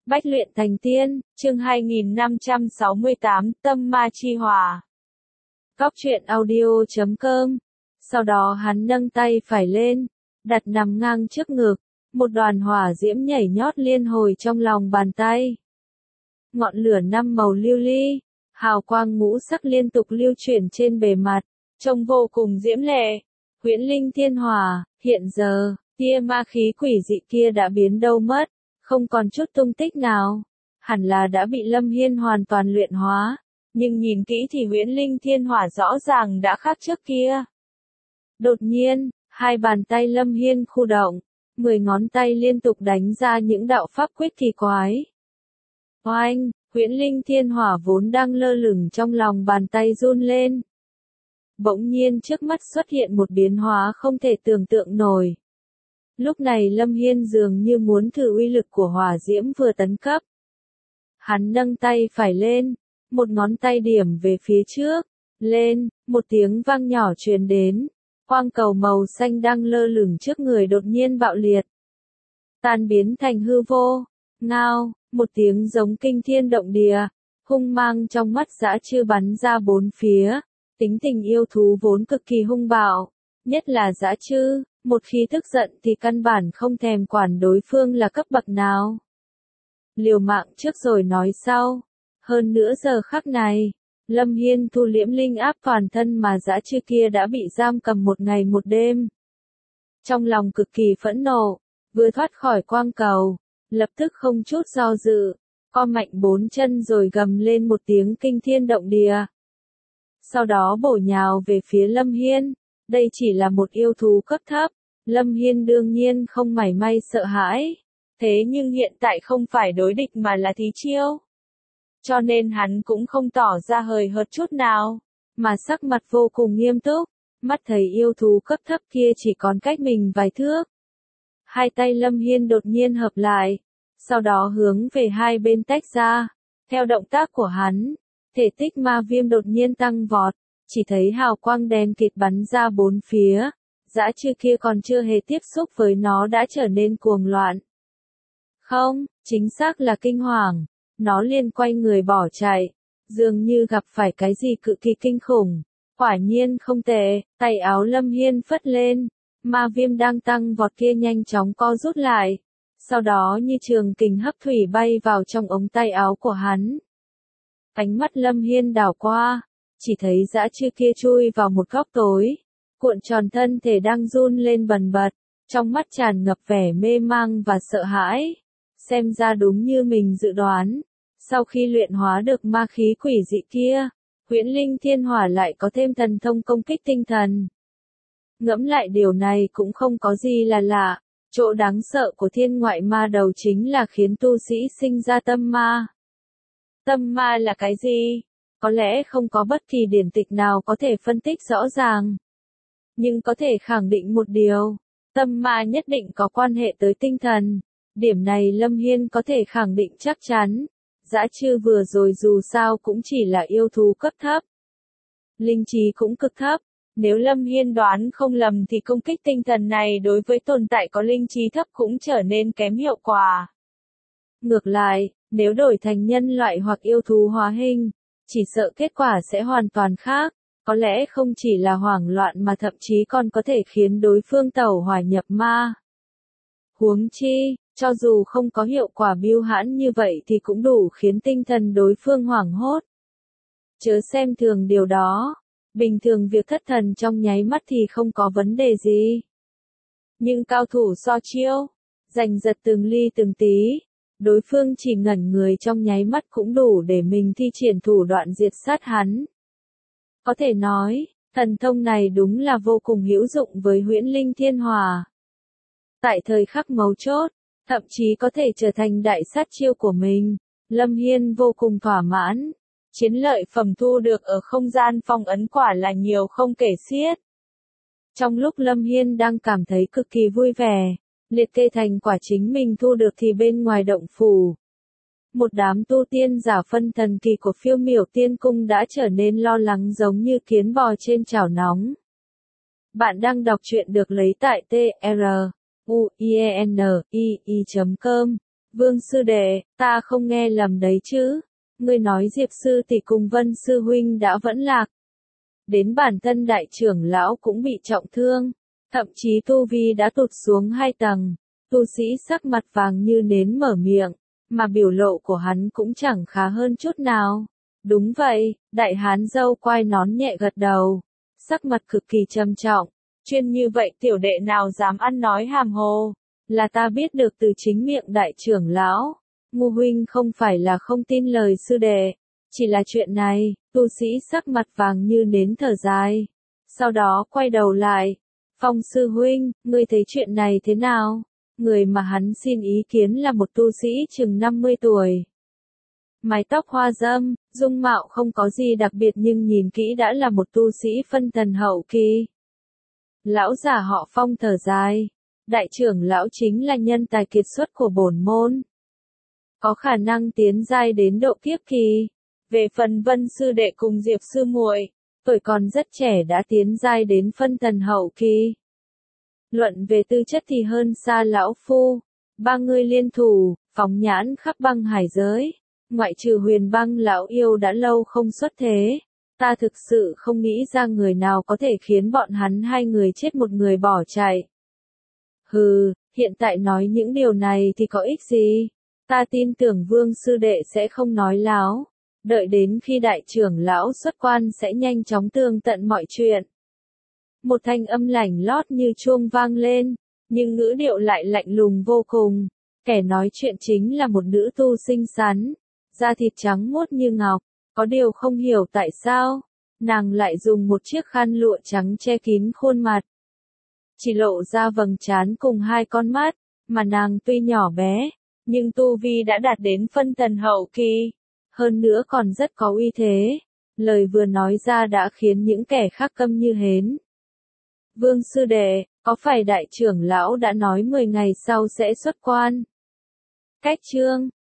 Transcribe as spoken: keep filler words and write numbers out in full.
Bách luyện thành tiên, chương hai nghìn năm trăm sáu mươi tám, tâm ma chi hòa. Cóc truyện audio chấm com. Sau đó hắn nâng tay phải lên, đặt nằm ngang trước ngực, một đoàn hỏa diễm nhảy nhót liên hồi trong lòng bàn tay. Ngọn lửa năm màu lưu ly, hào quang ngũ sắc liên tục lưu chuyển trên bề mặt, trông vô cùng diễm lệ. Huyễn linh thiên hỏa, hiện giờ, tia ma khí quỷ dị kia đã biến đâu mất, không còn chút tung tích nào. Hẳn là đã bị Lâm Hiên hoàn toàn luyện hóa, nhưng nhìn kỹ thì huyễn linh thiên hỏa rõ ràng đã khác trước kia. Đột nhiên, hai bàn tay Lâm Hiên khu động, mười ngón tay liên tục đánh ra những đạo pháp quyết kỳ quái. Oanh, huyễn linh thiên hỏa vốn đang lơ lửng trong lòng bàn tay run lên. Bỗng nhiên trước mắt xuất hiện một biến hóa không thể tưởng tượng nổi. Lúc này Lâm Hiên dường như muốn thử uy lực của hỏa diễm vừa tấn cấp. Hắn nâng tay phải lên, một ngón tay điểm về phía trước, lên, một tiếng vang nhỏ truyền đến, quang cầu màu xanh đang lơ lửng trước người đột nhiên bạo liệt. Tan biến thành hư vô, ngao, một tiếng giống kinh thiên động địa, hung mang trong mắt dã trư bắn ra bốn phía, tính tình yêu thú vốn cực kỳ hung bạo, nhất là dã trư. Một khi tức giận thì căn bản không thèm quản đối phương là cấp bậc nào. Liều mạng trước rồi nói sau. Hơn nữa giờ khắc này, Lâm Hiên thu liễm linh áp toàn thân mà dã trư kia đã bị giam cầm một ngày một đêm. Trong lòng cực kỳ phẫn nộ, vừa thoát khỏi quang cầu, lập tức không chút do dự, co mạnh bốn chân rồi gầm lên một tiếng kinh thiên động địa. Sau đó bổ nhào về phía Lâm Hiên. Đây chỉ là một yêu thú cấp thấp, Lâm Hiên đương nhiên không mảy may sợ hãi, thế nhưng hiện tại không phải đối địch mà là thí chiêu. Cho nên hắn cũng không tỏ ra hời hợt chút nào, mà sắc mặt vô cùng nghiêm túc, mắt thấy yêu thú cấp thấp kia chỉ còn cách mình vài thước. Hai tay Lâm Hiên đột nhiên hợp lại, sau đó hướng về hai bên tách ra, theo động tác của hắn, thể tích ma viêm đột nhiên tăng vọt. Chỉ thấy hào quang đen kịt bắn ra bốn phía, dã trư kia còn chưa hề tiếp xúc với nó đã trở nên cuồng loạn. Không, chính xác là kinh hoàng, nó liền quay người bỏ chạy, dường như gặp phải cái gì cực kỳ kinh khủng. Quả nhiên không tệ, tay áo Lâm Hiên phất lên, ma viêm đang tăng vọt kia nhanh chóng co rút lại, sau đó như trường kình hấp thủy bay vào trong ống tay áo của hắn. Ánh mắt Lâm Hiên đảo qua. Chỉ thấy dã trư kia chui vào một góc tối, cuộn tròn thân thể đang run lên bần bật, trong mắt tràn ngập vẻ mê mang và sợ hãi. Xem ra đúng như mình dự đoán, sau khi luyện hóa được ma khí quỷ dị kia, huyễn linh thiên hỏa lại có thêm thần thông công kích tinh thần. Ngẫm lại điều này cũng không có gì là lạ, chỗ đáng sợ của thiên ngoại ma đầu chính là khiến tu sĩ sinh ra tâm ma. Tâm ma là cái gì? Có lẽ không có bất kỳ điển tịch nào có thể phân tích rõ ràng. Nhưng có thể khẳng định một điều, tâm ma nhất định có quan hệ tới tinh thần. Điểm này Lâm Hiên có thể khẳng định chắc chắn. Dã trư vừa rồi dù sao cũng chỉ là yêu thú cấp thấp. Linh trí cũng cực thấp. Nếu Lâm Hiên đoán không lầm thì công kích tinh thần này đối với tồn tại có linh trí thấp cũng trở nên kém hiệu quả. Ngược lại, nếu đổi thành nhân loại hoặc yêu thú hóa hình, chỉ sợ kết quả sẽ hoàn toàn khác, có lẽ không chỉ là hoảng loạn mà thậm chí còn có thể khiến đối phương tẩu hỏa nhập ma. Huống chi, cho dù không có hiệu quả bưu hãn như vậy thì cũng đủ khiến tinh thần đối phương hoảng hốt. Chớ xem thường điều đó, bình thường việc thất thần trong nháy mắt thì không có vấn đề gì. Nhưng cao thủ so chiêu, giành giật từng ly từng tí. Đối phương chỉ ngẩn người trong nháy mắt cũng đủ để mình thi triển thủ đoạn diệt sát hắn. Có thể nói, thần thông này đúng là vô cùng hữu dụng với huyễn linh thiên hỏa. Tại thời khắc mấu chốt, thậm chí có thể trở thành đại sát chiêu của mình, Lâm Hiên vô cùng thỏa mãn. Chiến lợi phẩm thu được ở không gian phong ấn quả là nhiều không kể xiết. Trong lúc Lâm Hiên đang cảm thấy cực kỳ vui vẻ, liệt kê thành quả chính mình thu được thì bên ngoài động phủ, một đám tu tiên giả phân thần kỳ của Phiêu Miểu Tiên Cung đã trở nên lo lắng giống như kiến bò trên chảo nóng. Bạn đang đọc truyện được lấy tại T R U I E N I I chấm com. Vương sư đệ, ta không nghe lầm đấy chứ. Ngươi nói Diệp sư tỷ cùng Vân sư huynh đã vẫn lạc. Đến bản thân đại trưởng lão cũng bị trọng thương. Thậm chí tu vi đã tụt xuống hai tầng. Tu sĩ sắc mặt vàng như nến mở miệng. Mà biểu lộ của hắn cũng chẳng khá hơn chút nào. Đúng vậy, đại hán râu quai nón nhẹ gật đầu. Sắc mặt cực kỳ trầm trọng. Chuyên như vậy tiểu đệ nào dám ăn nói hàm hồ. Là ta biết được từ chính miệng đại trưởng lão. Ngu huynh không phải là không tin lời sư đệ. Chỉ là chuyện này, tu sĩ sắc mặt vàng như nến thở dài. Sau đó quay đầu lại. Phong sư huynh, ngươi thấy chuyện này thế nào? Người mà hắn xin ý kiến là một tu sĩ chừng năm mươi tuổi. Mái tóc hoa râm, dung mạo không có gì đặc biệt nhưng nhìn kỹ đã là một tu sĩ phân thần hậu kỳ. Lão giả họ Phong thở dài. Đại trưởng lão chính là nhân tài kiệt xuất của bổn môn. Có khả năng tiến giai đến độ kiếp kỳ. Về phần Vân sư đệ cùng Diệp sư muội, tuổi còn rất trẻ đã tiến giai đến phân thần hậu kỳ. Luận về tư chất thì hơn xa lão phu. Ba người liên thủ, phóng nhãn khắp băng hải giới. Ngoại trừ Huyền Băng lão yêu đã lâu không xuất thế. Ta thực sự không nghĩ ra người nào có thể khiến bọn hắn hai người chết một người bỏ chạy. Hừ, hiện tại nói những điều này thì có ích gì? Ta tin tưởng Vương sư đệ sẽ không nói láo. Đợi đến khi đại trưởng lão xuất quan sẽ nhanh chóng tường tận mọi chuyện. Một thanh âm lảnh lót như chuông vang lên, nhưng ngữ điệu lại lạnh lùng vô cùng. Kẻ nói chuyện chính là một nữ tu xinh xắn, da thịt trắng muốt như ngọc. Có điều không hiểu tại sao, nàng lại dùng một chiếc khăn lụa trắng che kín khuôn mặt. Chỉ lộ ra vầng trán cùng hai con mắt, mà nàng tuy nhỏ bé, nhưng tu vi đã đạt đến phân thần hậu kỳ. Hơn nữa còn rất có uy thế. Lời vừa nói ra đã khiến những kẻ khác câm như hến. Vương sư đệ, có phải đại trưởng lão đã nói mười ngày sau sẽ xuất quan? Cách chương